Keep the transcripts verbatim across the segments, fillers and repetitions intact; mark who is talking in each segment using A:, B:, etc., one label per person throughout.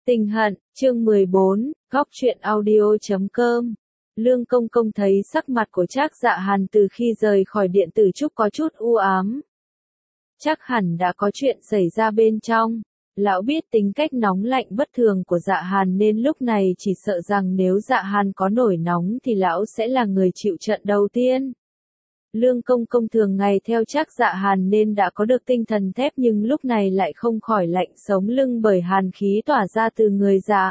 A: Tình hận, chương mười bốn, góc truyện audio chấm com. Lương Công Công thấy sắc mặt của Trác Dạ Hàn từ khi rời khỏi điện tử trúc có chút u ám. Chắc hẳn đã có chuyện xảy ra bên trong. Lão biết tính cách nóng lạnh bất thường của Dạ Hàn nên lúc này chỉ sợ rằng nếu Dạ Hàn có nổi nóng thì lão sẽ là người chịu trận đầu tiên. Lương Công Công thường ngày theo Trác Dạ Hàn nên đã có được tinh thần thép nhưng lúc này lại không khỏi lạnh sống lưng bởi hàn khí tỏa ra từ người Dạ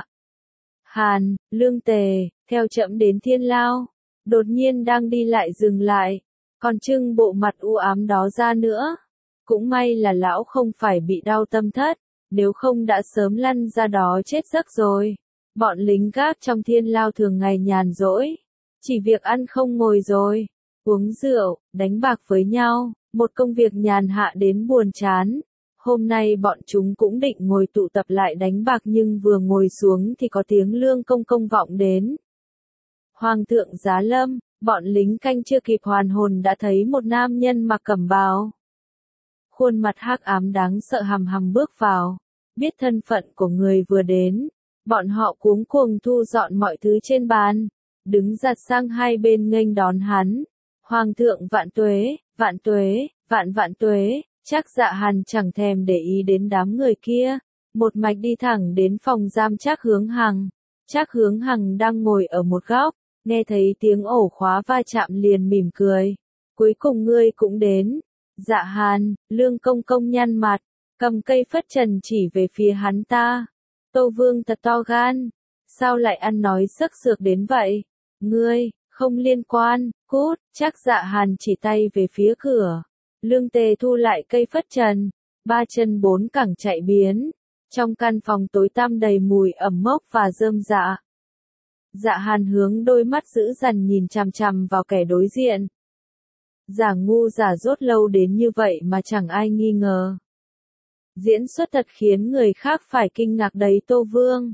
A: Hàn. Lương Tề, theo trẫm đến Thiên Lao. Đột nhiên đang đi lại dừng lại, còn trưng bộ mặt u ám đó ra nữa. Cũng may là lão không phải bị đau tâm thất, nếu không đã sớm lăn ra đó chết giấc rồi. Bọn lính gác trong Thiên Lao thường ngày nhàn rỗi, chỉ việc ăn không ngồi rồi uống rượu, đánh bạc với nhau, một công việc nhàn hạ đến buồn chán. Hôm nay bọn chúng cũng định ngồi tụ tập lại đánh bạc nhưng vừa ngồi xuống thì có tiếng Lương Công Công vọng đến. Hoàng thượng giá lâm, bọn lính canh chưa kịp hoàn hồn đã thấy một nam nhân mặc cẩm bào. Khuôn mặt hắc ám đáng sợ hằm hằm bước vào, biết thân phận của người vừa đến. Bọn họ cuống cuồng thu dọn mọi thứ trên bàn, đứng giặt sang hai bên nghênh đón hắn. Hoàng thượng vạn tuế, vạn tuế, vạn vạn tuế. Trác Dạ Hàn chẳng thèm để ý đến đám người kia, một mạch đi thẳng đến phòng giam Trác Hướng Hằng. Trác Hướng Hằng đang ngồi ở một góc, nghe thấy tiếng ổ khóa va chạm liền mỉm cười. Cuối cùng ngươi cũng đến. Dạ Hàn, Lương Công Công nhăn mặt, cầm cây phất trần chỉ về phía hắn ta. Tô Vương thật to gan, sao lại ăn nói sắc sược đến vậy? Ngươi, không liên quan, cút. Trác Dạ Hàn chỉ tay về phía cửa. Lương Tề thu lại cây phất trần, ba chân bốn cẳng chạy biến. Trong căn phòng tối tăm đầy mùi ẩm mốc và rơm rạ. Dạ Hàn hướng đôi mắt dữ dằn nhìn chằm chằm vào kẻ đối diện. Giả ngu giả dốt lâu đến như vậy mà chẳng ai nghi ngờ. Diễn xuất thật khiến người khác phải kinh ngạc đấy Tô Vương.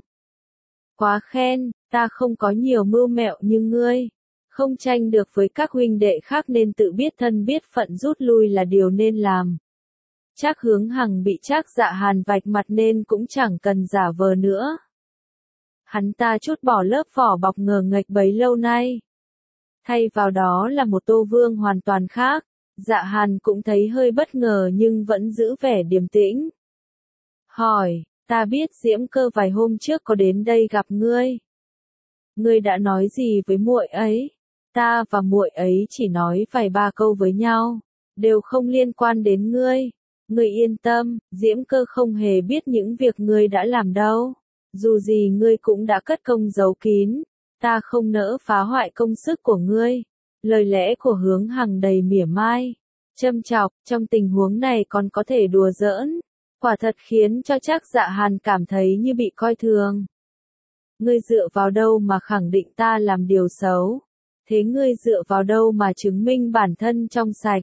A: Quá khen, ta không có nhiều mưu mẹo như ngươi. Không tranh được với các huynh đệ khác nên tự biết thân biết phận rút lui là điều nên làm. Trác Hướng Hằng bị Trác Dạ Hàn vạch mặt nên cũng chẳng cần giả vờ nữa. Hắn ta trút bỏ lớp vỏ bọc ngờ nghệch bấy lâu nay. Thay vào đó là một Tô Vương hoàn toàn khác. Dạ Hàn cũng thấy hơi bất ngờ nhưng vẫn giữ vẻ điềm tĩnh. Hỏi, ta biết Diễm Cơ vài hôm trước có đến đây gặp ngươi. Ngươi đã nói gì với muội ấy? Ta và muội ấy chỉ nói vài ba câu với nhau, đều không liên quan đến ngươi. Ngươi yên tâm, Diễm Cơ không hề biết những việc ngươi đã làm đâu. Dù gì ngươi cũng đã cất công giấu kín, ta không nỡ phá hoại công sức của ngươi. Lời lẽ của Hướng Hằng đầy mỉa mai, châm chọc, trong tình huống này còn có thể đùa giỡn. Quả thật khiến cho Trác Dạ Hàn cảm thấy như bị coi thường. Ngươi dựa vào đâu mà khẳng định ta làm điều xấu? Thế ngươi dựa vào đâu mà chứng minh bản thân trong sạch?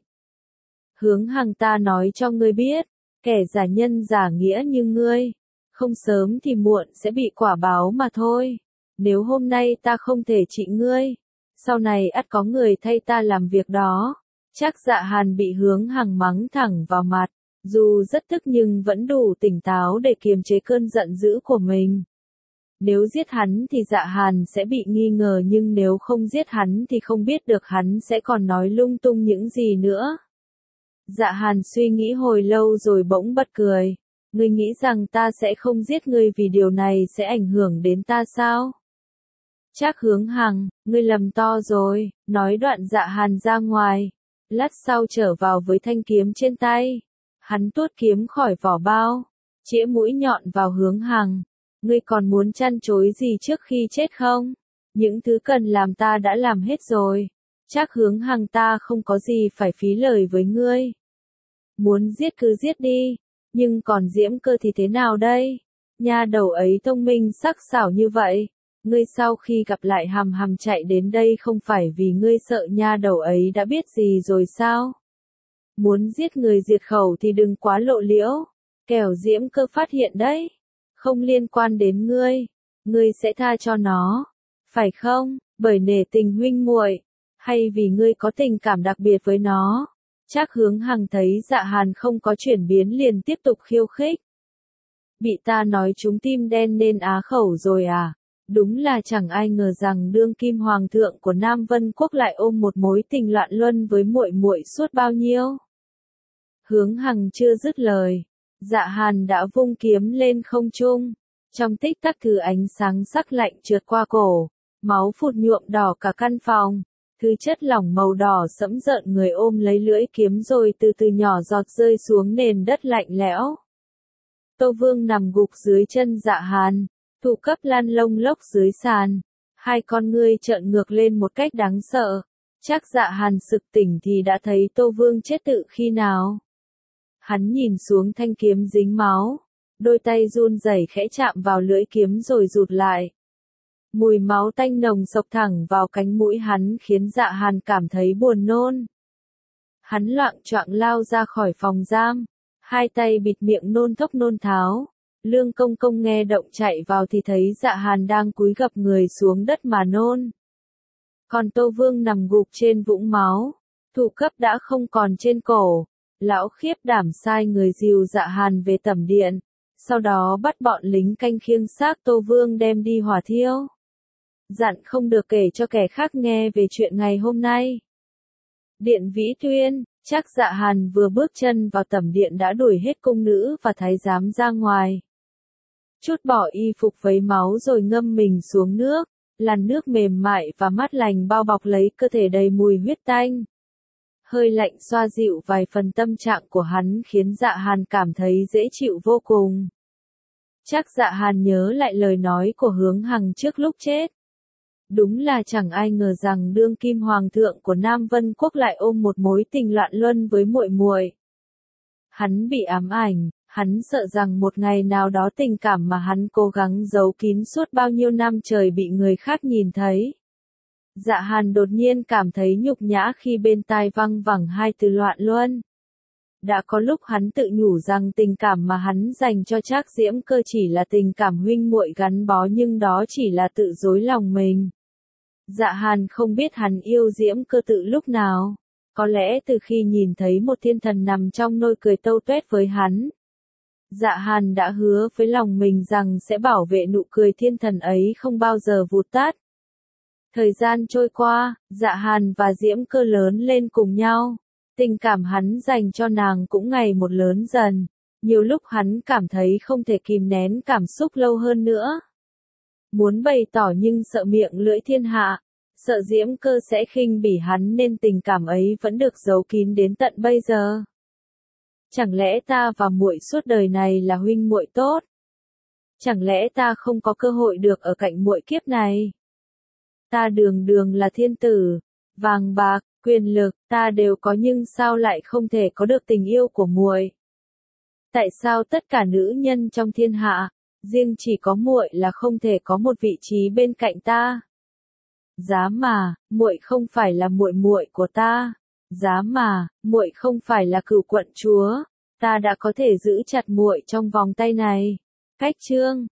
A: Hướng Hằng ta nói cho ngươi biết, kẻ giả nhân giả nghĩa như ngươi, không sớm thì muộn sẽ bị quả báo mà thôi. Nếu hôm nay ta không thể trị ngươi, sau này ắt có người thay ta làm việc đó. Trác Dạ Hàn bị Hướng Hằng mắng thẳng vào mặt, dù rất tức nhưng vẫn đủ tỉnh táo để kiềm chế cơn giận dữ của mình. Nếu giết hắn thì Dạ Hàn sẽ bị nghi ngờ nhưng nếu không giết hắn thì không biết được hắn sẽ còn nói lung tung những gì nữa. Dạ Hàn suy nghĩ hồi lâu rồi bỗng bật cười. Ngươi nghĩ rằng ta sẽ không giết ngươi vì điều này sẽ ảnh hưởng đến ta sao? Trác Hướng Hằng, ngươi lầm to rồi. Nói đoạn Dạ Hàn ra ngoài. Lát sau trở vào với thanh kiếm trên tay. Hắn tuốt kiếm khỏi vỏ bao, chĩa mũi nhọn vào Hướng Hằng. Ngươi còn muốn chăn chối gì trước khi chết không? Những thứ cần làm ta đã làm hết rồi. Trác Hướng Hằng ta không có gì phải phí lời với ngươi. Muốn giết cứ giết đi. Nhưng còn Diễm Cơ thì thế nào đây? Nha đầu ấy thông minh sắc sảo như vậy. Ngươi sau khi gặp lại hằm hằm chạy đến đây không phải vì ngươi sợ nha đầu ấy đã biết gì rồi sao? Muốn giết người diệt khẩu thì đừng quá lộ liễu. Kẻo Diễm Cơ phát hiện đấy. Không liên quan đến ngươi, ngươi sẽ tha cho nó, phải không? Bởi nể tình huynh muội, hay vì ngươi có tình cảm đặc biệt với nó? Trác Hướng Hằng thấy Dạ Hàn không có chuyển biến liền tiếp tục khiêu khích. Bị ta nói trúng tim đen nên á khẩu rồi à? Đúng là chẳng ai ngờ rằng đương kim hoàng thượng của Nam Vân Quốc lại ôm một mối tình loạn luân với muội muội suốt bao nhiêu. Hướng Hằng chưa dứt lời, Dạ Hàn đã vung kiếm lên không trung. Trong tích tắc thứ ánh sáng sắc lạnh trượt qua cổ, máu phụt nhuộm đỏ cả căn phòng. Thứ chất lỏng màu đỏ sẫm rợn người ôm lấy lưỡi kiếm rồi từ từ nhỏ giọt rơi xuống nền đất lạnh lẽo. Tô Vương nằm gục dưới chân Dạ Hàn, thụ cấp lăn lông lốc dưới sàn. Hai con ngươi trợn ngược lên một cách đáng sợ. Chắc Dạ Hàn sực tỉnh thì đã thấy Tô Vương chết tự khi nào. Hắn nhìn xuống thanh kiếm dính máu, đôi tay run rẩy khẽ chạm vào lưỡi kiếm rồi rụt lại. Mùi máu tanh nồng xộc thẳng vào cánh mũi hắn khiến Dạ Hàn cảm thấy buồn nôn. Hắn loạng choạng lao ra khỏi phòng giam, hai tay bịt miệng nôn thốc nôn tháo. Lương Công Công nghe động chạy vào thì thấy Dạ Hàn đang cúi gập người xuống đất mà nôn. Còn Tô Vương nằm gục trên vũng máu, thủ cấp đã không còn trên cổ. Lão khiếp đảm sai người dìu Dạ Hàn về tẩm điện, sau đó bắt bọn lính canh khiêng xác Tô Vương đem đi hỏa thiêu. Dặn không được kể cho kẻ khác nghe về chuyện ngày hôm nay. Điện Vĩ Tuyên, chắc Dạ Hàn vừa bước chân vào tẩm điện đã đuổi hết cung nữ và thái giám ra ngoài. Chút bỏ y phục vấy máu rồi ngâm mình xuống nước, làn nước mềm mại và mát lành bao bọc lấy cơ thể đầy mùi huyết tanh. Hơi lạnh xoa dịu vài phần tâm trạng của hắn khiến Dạ Hàn cảm thấy dễ chịu vô cùng. Chắc Dạ Hàn nhớ lại lời nói của Hướng Hằng trước lúc chết. Đúng là chẳng ai ngờ rằng đương kim hoàng thượng của Nam Vân Quốc lại ôm một mối tình loạn luân với muội muội. Hắn bị ám ảnh, hắn sợ rằng một ngày nào đó tình cảm mà hắn cố gắng giấu kín suốt bao nhiêu năm trời bị người khác nhìn thấy. Dạ Hàn đột nhiên cảm thấy nhục nhã khi bên tai văng vẳng hai từ loạn luân. Đã có lúc hắn tự nhủ rằng tình cảm mà hắn dành cho Trác Diễm Cơ chỉ là tình cảm huynh muội gắn bó nhưng đó chỉ là tự dối lòng mình. Dạ Hàn không biết hắn yêu Diễm Cơ từ lúc nào. Có lẽ từ khi nhìn thấy một thiên thần nằm trong nôi cười tâu tuét với hắn. Dạ Hàn đã hứa với lòng mình rằng sẽ bảo vệ nụ cười thiên thần ấy không bao giờ vụt tắt. Thời gian trôi qua, Dạ Hàn và Diễm Cơ lớn lên cùng nhau. Tình cảm hắn dành cho nàng cũng ngày một lớn dần. Nhiều lúc hắn cảm thấy không thể kìm nén cảm xúc lâu hơn nữa. Muốn bày tỏ nhưng sợ miệng lưỡi thiên hạ. Sợ Diễm Cơ sẽ khinh bỉ hắn nên tình cảm ấy vẫn được giấu kín đến tận bây giờ. Chẳng lẽ ta và muội suốt đời này là huynh muội tốt? Chẳng lẽ ta không có cơ hội được ở cạnh muội kiếp này? Ta đường đường là thiên tử, vàng bạc, quyền lực, ta đều có nhưng sao lại không thể có được tình yêu của muội? Tại sao tất cả nữ nhân trong thiên hạ, riêng chỉ có muội là không thể có một vị trí bên cạnh ta? Giá mà, muội không phải là muội muội của ta. Giá mà, muội không phải là cửu quận chúa. Ta đã có thể giữ chặt muội trong vòng tay này. Cách chương